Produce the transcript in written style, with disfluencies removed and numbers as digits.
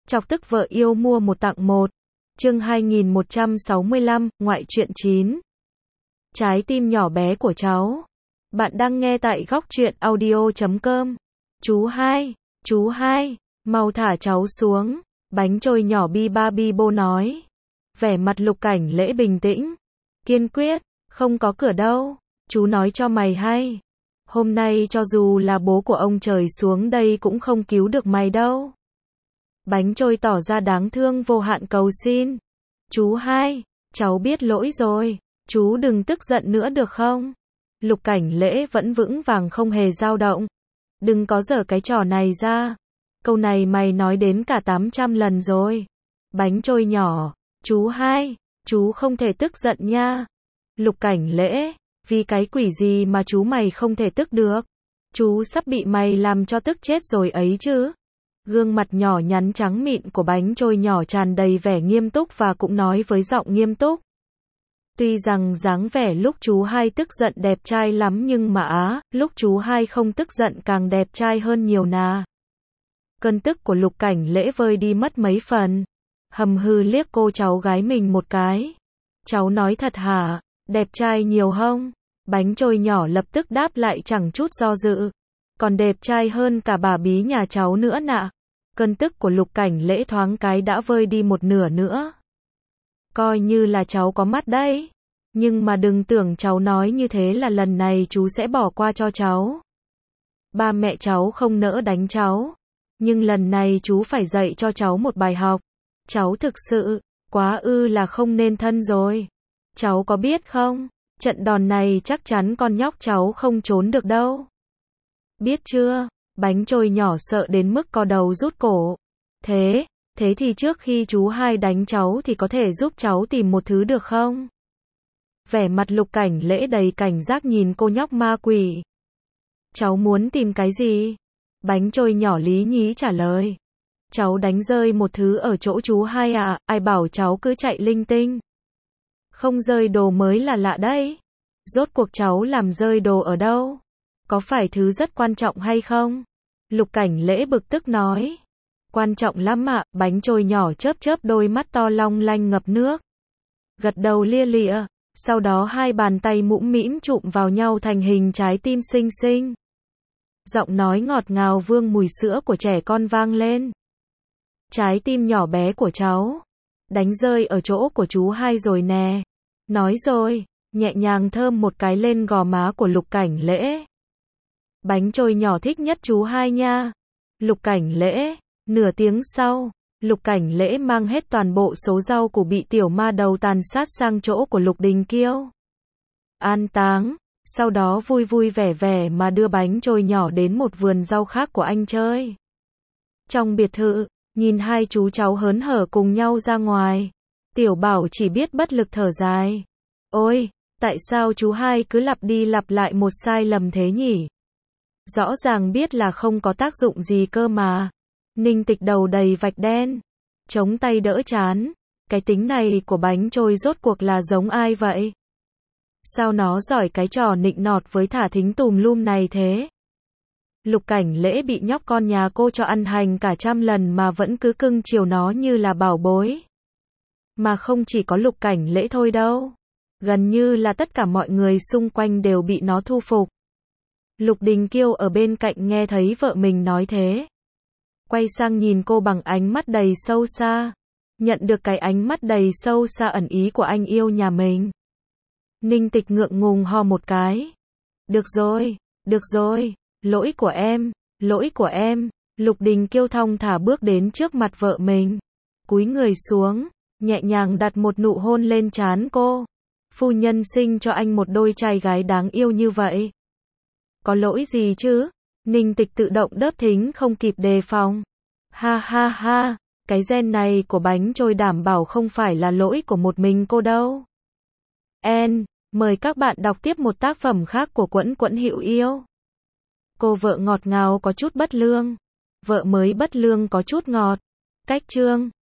Chọc tức vợ yêu mua một tặng một. Chương 2165, ngoại truyện 9. Trái tim nhỏ bé của cháu. Bạn đang nghe tại góc truyện audio.com. Chú hai, mau thả cháu xuống. Bánh trôi nhỏ bi ba bi bô nói. Vẻ mặt Lục Cảnh Lễ bình tĩnh, kiên quyết, không có cửa đâu. Chú nói cho mày hay. Hôm nay cho dù là bố của ông trời xuống đây cũng không cứu được mày đâu. Bánh trôi tỏ ra đáng thương vô hạn cầu xin. Chú hai, cháu biết lỗi rồi. Chú đừng tức giận nữa được không? Lục Cảnh Lễ vẫn vững vàng không hề dao động. Đừng có giở cái trò này ra. Câu này mày nói đến cả 800 lần rồi. Bánh trôi nhỏ, chú hai, chú không thể tức giận nha. Lục Cảnh Lễ, vì cái quỷ gì mà chú mày không thể tức được? Chú sắp bị mày làm cho tức chết rồi ấy chứ. Gương mặt nhỏ nhắn trắng mịn của bánh trôi nhỏ tràn đầy vẻ nghiêm túc và cũng nói với giọng nghiêm túc. Tuy rằng dáng vẻ lúc chú hai tức giận đẹp trai lắm nhưng mà lúc chú hai không tức giận càng đẹp trai hơn nhiều nà. Cơn tức của Lục Cảnh Lễ vơi đi mất mấy phần. Hầm hừ liếc cô cháu gái mình một cái. Cháu nói thật hả? Đẹp trai nhiều không? Bánh trôi nhỏ lập tức đáp lại chẳng chút do dự. Còn đẹp trai hơn cả bà bí nhà cháu nữa nạ. Cơn tức của Lục Cảnh Lễ thoáng cái đã vơi đi một nửa nữa. Coi như là cháu có mắt đấy. Nhưng mà đừng tưởng cháu nói như thế là lần này chú sẽ bỏ qua cho cháu. Ba mẹ cháu không nỡ đánh cháu. Nhưng lần này chú phải dạy cho cháu một bài học. Cháu thực sự, quá là không nên thân rồi. Cháu có biết không? Trận đòn này chắc chắn con nhóc cháu không trốn được đâu. Biết chưa? Bánh trôi nhỏ sợ đến mức co đầu rút cổ. Thế thì trước khi chú hai đánh cháu thì có thể giúp cháu tìm một thứ được không? Vẻ mặt Lục Cảnh Lễ đầy cảnh giác nhìn cô nhóc ma quỷ. Cháu muốn tìm cái gì? Bánh trôi nhỏ lý nhí trả lời. Cháu đánh rơi một thứ ở chỗ chú hai à, ai bảo cháu cứ chạy linh tinh. Không rơi đồ mới là lạ đấy. Rốt cuộc cháu làm rơi đồ ở đâu? Có phải thứ rất quan trọng hay không? Lục Cảnh Lễ bực tức nói. Quan trọng lắm ạ, bánh trôi nhỏ chớp đôi mắt to long lanh ngập nước. Gật đầu lia lịa, sau đó hai bàn tay mũm mĩm chụm vào nhau thành hình trái tim xinh xinh. Giọng nói ngọt ngào vương mùi sữa của trẻ con vang lên. Trái tim nhỏ bé của cháu. Đánh rơi ở chỗ của chú hai rồi nè. Nói rồi, nhẹ nhàng thơm một cái lên gò má của Lục Cảnh Lễ. Bánh trôi nhỏ thích nhất chú hai nha. Lục Cảnh Lễ. Nửa tiếng sau, Lục Cảnh Lễ mang hết toàn bộ số rau củ bị tiểu ma đầu tàn sát sang chỗ của Lục Đình Kiêu. An táng, sau đó vui vui vẻ vẻ mà đưa bánh trôi nhỏ đến một vườn rau khác của anh chơi. Trong biệt thự, nhìn hai chú cháu hớn hở cùng nhau ra ngoài. Tiểu Bảo chỉ biết bất lực thở dài. Ôi, tại sao chú hai cứ lặp đi lặp lại một sai lầm thế nhỉ? Rõ ràng biết là không có tác dụng gì cơ mà. Ninh Tịch đầu đầy vạch đen, chống tay đỡ chán. Cái tính này của bánh trôi rốt cuộc là giống ai vậy? Sao nó giỏi cái trò nịnh nọt với thả thính tùm lum này thế? Lục Cảnh Lễ bị nhóc con nhà cô cho ăn hành cả 100 lần mà vẫn cứ cưng chiều nó như là bảo bối. Mà không chỉ có Lục Cảnh Lễ thôi đâu. Gần như là tất cả mọi người xung quanh đều bị nó thu phục. Lục Đình Kiêu ở bên cạnh nghe thấy vợ mình nói thế. Quay sang nhìn cô bằng ánh mắt đầy sâu xa. Nhận được cái ánh mắt đầy sâu xa ẩn ý của anh yêu nhà mình. Ninh Tịch ngượng ngùng ho một cái. Được rồi, lỗi của em. Lục Đình Kiêu thong thả bước đến trước mặt vợ mình. Cúi người xuống, nhẹ nhàng đặt một nụ hôn lên trán cô. Phu nhân sinh cho anh một đôi trai gái đáng yêu như vậy. Có lỗi gì chứ? Ninh Tịch tự động đớp thính không kịp đề phòng. Ha ha ha, cái gen này của bánh trôi đảm bảo không phải là lỗi của một mình cô đâu. Mời các bạn đọc tiếp một tác phẩm khác của Quẫn Quẫn Hữu Yêu. Cô vợ ngọt ngào có chút bất lương. Vợ mới bất lương có chút ngọt. Cách chương